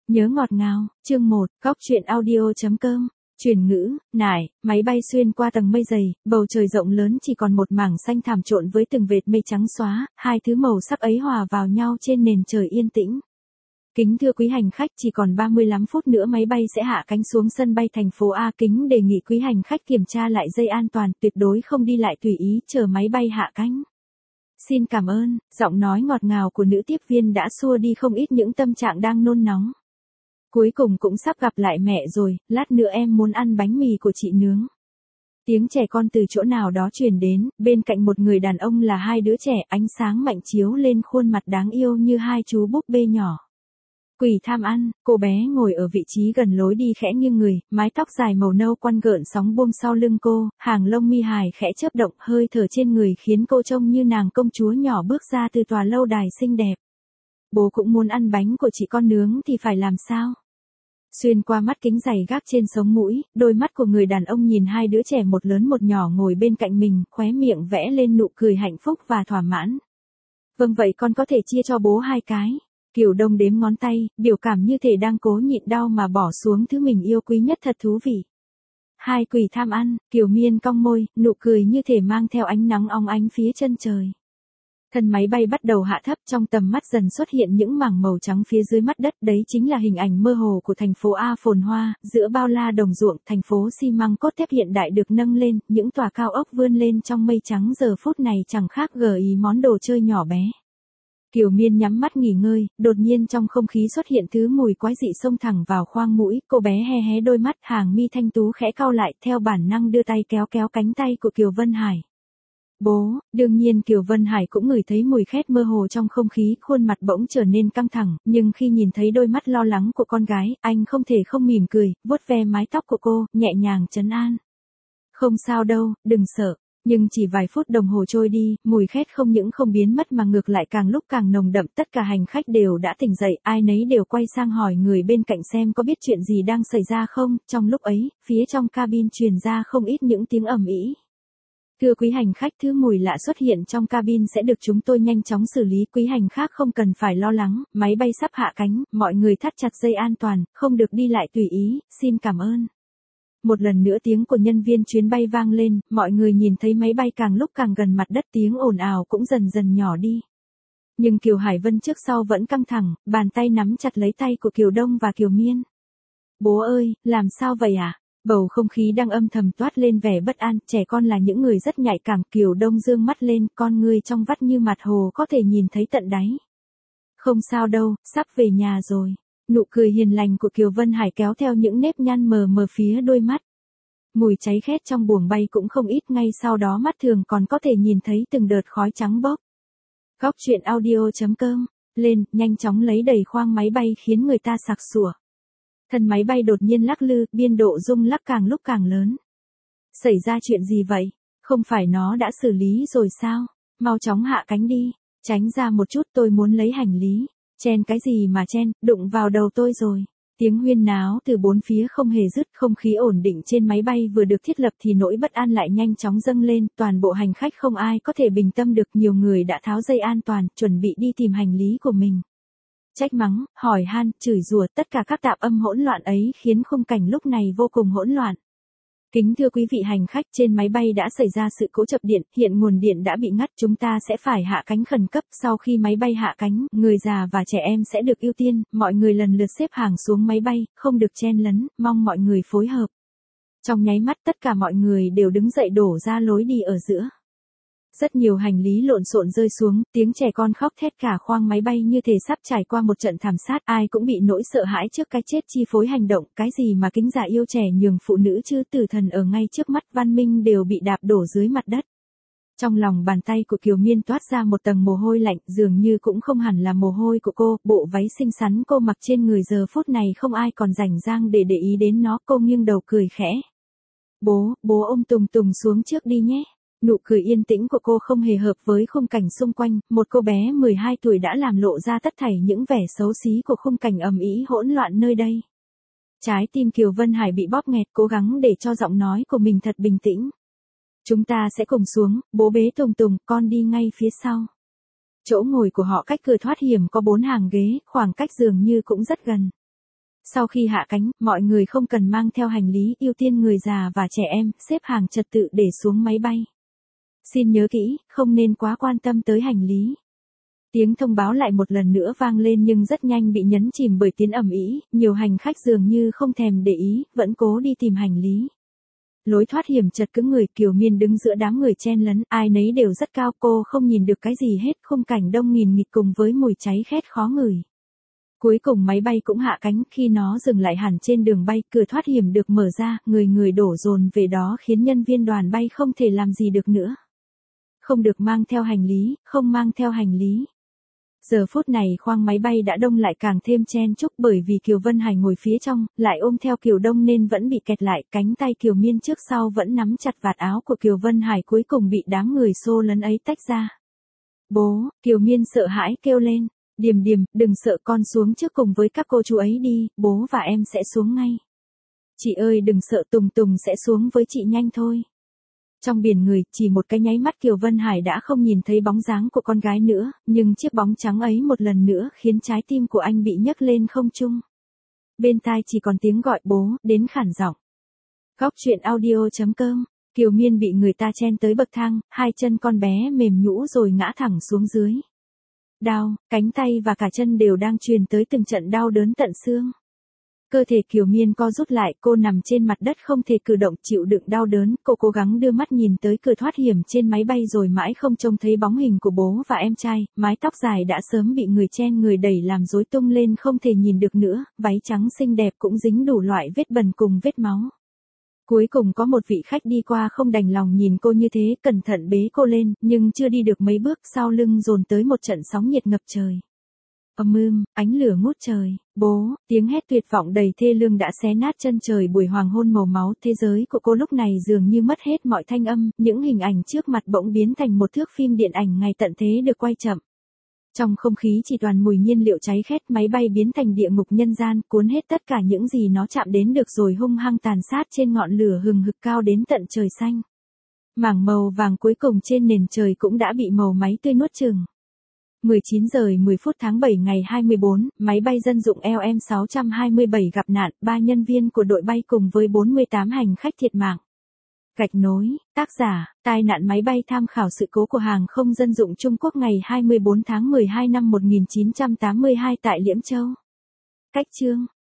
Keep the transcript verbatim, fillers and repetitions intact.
Nhớ ngọt ngào, chương một, góc truyện audio chấm com. Truyền ngữ, nải, máy bay xuyên qua tầng mây dày, bầu trời rộng lớn chỉ còn một mảng xanh thảm trộn với từng vệt mây trắng xóa, hai thứ màu sắc ấy hòa vào nhau trên nền trời yên tĩnh. Kính thưa quý hành khách, chỉ còn ba mươi lăm phút nữa máy bay sẽ hạ cánh xuống sân bay thành phố A. Kính đề nghị quý hành khách kiểm tra lại dây an toàn, tuyệt đối không đi lại tùy ý chờ máy bay hạ cánh. Xin cảm ơn, giọng nói ngọt ngào của nữ tiếp viên đã xua đi không ít những tâm trạng đang nôn nóng. Cuối cùng cũng sắp gặp lại mẹ rồi, lát nữa em muốn ăn bánh mì của chị nướng. Tiếng trẻ con từ chỗ nào đó truyền đến, bên cạnh một người đàn ông là hai đứa trẻ, ánh sáng mạnh chiếu lên khuôn mặt đáng yêu như hai chú búp bê nhỏ. Quỷ tham ăn, cô bé ngồi ở vị trí gần lối đi khẽ nghiêng người, mái tóc dài màu nâu quăn gợn sóng buông sau lưng cô, hàng lông mi hài khẽ chớp động, hơi thở trên người khiến cô trông như nàng công chúa nhỏ bước ra từ tòa lâu đài xinh đẹp. Bố cũng muốn ăn bánh của chị con nướng thì phải làm sao? Xuyên qua mắt kính dày gác trên sống mũi, đôi mắt của người đàn ông nhìn hai đứa trẻ một lớn một nhỏ ngồi bên cạnh mình, khóe miệng vẽ lên nụ cười hạnh phúc và thỏa mãn. Vâng, vậy con có thể chia cho bố hai cái. Kiều Đông đếm ngón tay, biểu cảm như thể đang cố nhịn đau mà bỏ xuống thứ mình yêu quý nhất, thật thú vị. Hai quỷ tham ăn, Kiều Miên cong môi, nụ cười như thể mang theo ánh nắng óng ánh phía chân trời. Thân máy bay bắt đầu hạ thấp, trong tầm mắt dần xuất hiện những mảng màu trắng phía dưới mặt đất, đấy chính là hình ảnh mơ hồ của thành phố A phồn hoa, giữa bao la đồng ruộng, thành phố xi măng cốt thép hiện đại được nâng lên, những tòa cao ốc vươn lên trong mây trắng giờ phút này chẳng khác gợi ý món đồ chơi nhỏ bé. Kiều Miên nhắm mắt nghỉ ngơi, đột nhiên trong không khí xuất hiện thứ mùi quái dị xông thẳng vào khoang mũi, cô bé hé hé đôi mắt, hàng mi thanh tú khẽ cau lại, theo bản năng đưa tay kéo kéo cánh tay của Kiều Vân Hải. Bố, đương nhiên Kiều Vân Hải cũng ngửi thấy mùi khét mơ hồ trong không khí, khuôn mặt bỗng trở nên căng thẳng, nhưng khi nhìn thấy đôi mắt lo lắng của con gái, anh không thể không mỉm cười, vuốt ve mái tóc của cô, nhẹ nhàng trấn an. Không sao đâu, đừng sợ. Nhưng chỉ vài phút đồng hồ trôi đi, mùi khét không những không biến mất mà ngược lại càng lúc càng nồng đậm, tất cả hành khách đều đã tỉnh dậy, ai nấy đều quay sang hỏi người bên cạnh xem có biết chuyện gì đang xảy ra không, trong lúc ấy, phía trong cabin truyền ra không ít những tiếng ầm ĩ. Thưa quý hành khách, thứ mùi lạ xuất hiện trong cabin sẽ được chúng tôi nhanh chóng xử lý, quý hành khách không cần phải lo lắng, máy bay sắp hạ cánh, mọi người thắt chặt dây an toàn, không được đi lại tùy ý, xin cảm ơn. Một lần nữa tiếng của nhân viên chuyến bay vang lên, mọi người nhìn thấy máy bay càng lúc càng gần mặt đất, tiếng ồn ào cũng dần dần nhỏ đi. Nhưng Kiều Hải Vân trước sau vẫn căng thẳng, bàn tay nắm chặt lấy tay của Kiều Đông và Kiều Miên. Bố ơi, làm sao vậy à? Bầu không khí đang âm thầm toát lên vẻ bất an, trẻ con là những người rất nhạy cảm. Kiều Đông dương mắt lên, con ngươi trong vắt như mặt hồ có thể nhìn thấy tận đáy. Không sao đâu, sắp về nhà rồi. Nụ cười hiền lành của Kiều Vân Hải kéo theo những nếp nhăn mờ mờ phía đôi mắt. Mùi cháy khét trong buồng bay cũng không ít, ngay sau đó mắt thường còn có thể nhìn thấy từng đợt khói trắng bốc. Góc truyện audio chấm com, lên, nhanh chóng lấy đầy khoang máy bay khiến người ta sặc sủa. Thân máy bay đột nhiên lắc lư, biên độ rung lắc càng lúc càng lớn. Xảy ra chuyện gì vậy? Không phải nó đã xử lý rồi sao? Mau chóng hạ cánh đi, tránh ra một chút, tôi muốn lấy hành lý. Chen cái gì mà chen, đụng vào đầu tôi rồi. Tiếng huyên náo từ bốn phía không hề dứt, không khí ổn định trên máy bay vừa được thiết lập thì nỗi bất an lại nhanh chóng dâng lên, toàn bộ hành khách không ai có thể bình tâm được, nhiều người đã tháo dây an toàn, chuẩn bị đi tìm hành lý của mình. Trách mắng, hỏi han, chửi rủa, tất cả các tạp âm hỗn loạn ấy khiến khung cảnh lúc này vô cùng hỗn loạn. Kính thưa quý vị hành khách, trên máy bay đã xảy ra sự cố chập điện, hiện nguồn điện đã bị ngắt, chúng ta sẽ phải hạ cánh khẩn cấp, sau khi máy bay hạ cánh, người già và trẻ em sẽ được ưu tiên, mọi người lần lượt xếp hàng xuống máy bay, không được chen lấn, mong mọi người phối hợp. Trong nháy mắt tất cả mọi người đều đứng dậy đổ ra lối đi ở giữa. Rất nhiều hành lý lộn xộn rơi xuống, tiếng trẻ con khóc thét cả khoang máy bay như thể sắp trải qua một trận thảm sát, ai cũng bị nỗi sợ hãi trước cái chết chi phối hành động, cái gì mà kính già yêu trẻ nhường phụ nữ chứ, tử thần ở ngay trước mắt văn minh đều bị đạp đổ dưới mặt đất. Trong lòng bàn tay của Kiều Miên toát ra một tầng mồ hôi lạnh, dường như cũng không hẳn là mồ hôi của cô, bộ váy xinh xắn cô mặc trên người giờ phút này không ai còn rảnh rang để để ý đến nó, cô nghiêng đầu cười khẽ. Bố, bố ôm Tùng Tùng xuống trước đi nhé. Nụ cười yên tĩnh của cô không hề hợp với khung cảnh xung quanh, một cô bé mười hai tuổi đã làm lộ ra tất thảy những vẻ xấu xí của khung cảnh ầm ĩ hỗn loạn nơi đây. Trái tim Kiều Vân Hải bị bóp nghẹt, cố gắng để cho giọng nói của mình thật bình tĩnh. Chúng ta sẽ cùng xuống, bố bế Tùng Tùng, con đi ngay phía sau. Chỗ ngồi của họ cách cửa thoát hiểm có bốn hàng ghế, khoảng cách dường như cũng rất gần. Sau khi hạ cánh, mọi người không cần mang theo hành lý, ưu tiên người già và trẻ em, xếp hàng trật tự để xuống máy bay. Xin nhớ kỹ, không nên quá quan tâm tới hành lý. Tiếng thông báo lại một lần nữa vang lên nhưng rất nhanh bị nhấn chìm bởi tiếng ầm ĩ, nhiều hành khách dường như không thèm để ý, vẫn cố đi tìm hành lý. Lối thoát hiểm chật cứng người, Kiều Miên đứng giữa đám người chen lấn, ai nấy đều rất cao, cô không nhìn được cái gì hết, khung cảnh đông nghìn nghịt cùng với mùi cháy khét khó ngửi. Cuối cùng máy bay cũng hạ cánh, khi nó dừng lại hẳn trên đường bay, cửa thoát hiểm được mở ra, người người đổ dồn về đó khiến nhân viên đoàn bay không thể làm gì được nữa. Không được mang theo hành lý, không mang theo hành lý. Giờ phút này khoang máy bay đã đông lại càng thêm chen chúc bởi vì Kiều Vân Hải ngồi phía trong, lại ôm theo Kiều Đông nên vẫn bị kẹt lại, cánh tay Kiều Miên trước sau vẫn nắm chặt vạt áo của Kiều Vân Hải cuối cùng bị đám người xô lấn ấy tách ra. Bố, Kiều Miên sợ hãi kêu lên, Điềm Điềm, đừng sợ con xuống trước cùng với các cô chú ấy đi, bố và em sẽ xuống ngay. Chị ơi đừng sợ Tùng Tùng sẽ xuống với chị nhanh thôi. Trong biển người, chỉ một cái nháy mắt Kiều Vân Hải đã không nhìn thấy bóng dáng của con gái nữa, nhưng chiếc bóng trắng ấy một lần nữa khiến trái tim của anh bị nhấc lên không trung. Bên tai chỉ còn tiếng gọi bố, đến khản giọng. Góc truyện audio chấm com, Kiều Miên bị người ta chen tới bậc thang, hai chân con bé mềm nhũn rồi ngã thẳng xuống dưới. Đau, cánh tay và cả chân đều đang truyền tới từng trận đau đớn tận xương. Cơ thể Kiều Miên co rút lại, cô nằm trên mặt đất không thể cử động, chịu đựng đau đớn, cô cố gắng đưa mắt nhìn tới cửa thoát hiểm trên máy bay rồi mãi không trông thấy bóng hình của bố và em trai, mái tóc dài đã sớm bị người chen người đẩy làm rối tung lên không thể nhìn được nữa, váy trắng xinh đẹp cũng dính đủ loại vết bẩn cùng vết máu. Cuối cùng có một vị khách đi qua không đành lòng nhìn cô như thế, cẩn thận bế cô lên, nhưng chưa đi được mấy bước sau lưng dồn tới một trận sóng nhiệt ngập trời. Ầm ưm, ánh lửa ngút trời, bố, tiếng hét tuyệt vọng đầy thê lương đã xé nát chân trời buổi hoàng hôn màu máu, thế giới của cô lúc này dường như mất hết mọi thanh âm, những hình ảnh trước mặt bỗng biến thành một thước phim điện ảnh ngày tận thế được quay chậm. Trong không khí chỉ toàn mùi nhiên liệu cháy khét, máy bay biến thành địa ngục nhân gian, cuốn hết tất cả những gì nó chạm đến được rồi hung hăng tàn sát trên ngọn lửa hừng hực cao đến tận trời xanh. Mảng màu vàng cuối cùng trên nền trời cũng đã bị màu máy tươi nuốt chửng. mười chín giờ mười phút tháng bảy ngày hai mươi bốn, máy bay dân dụng L M sáu hai bảy gặp nạn, ba nhân viên của đội bay cùng với bốn mươi tám hành khách thiệt mạng. Gạch nối, tác giả, tai nạn máy bay tham khảo sự cố của hàng không dân dụng Trung Quốc ngày hai mươi bốn tháng mười hai năm một nghìn chín trăm tám mươi hai tại Liễu Châu. Cách chương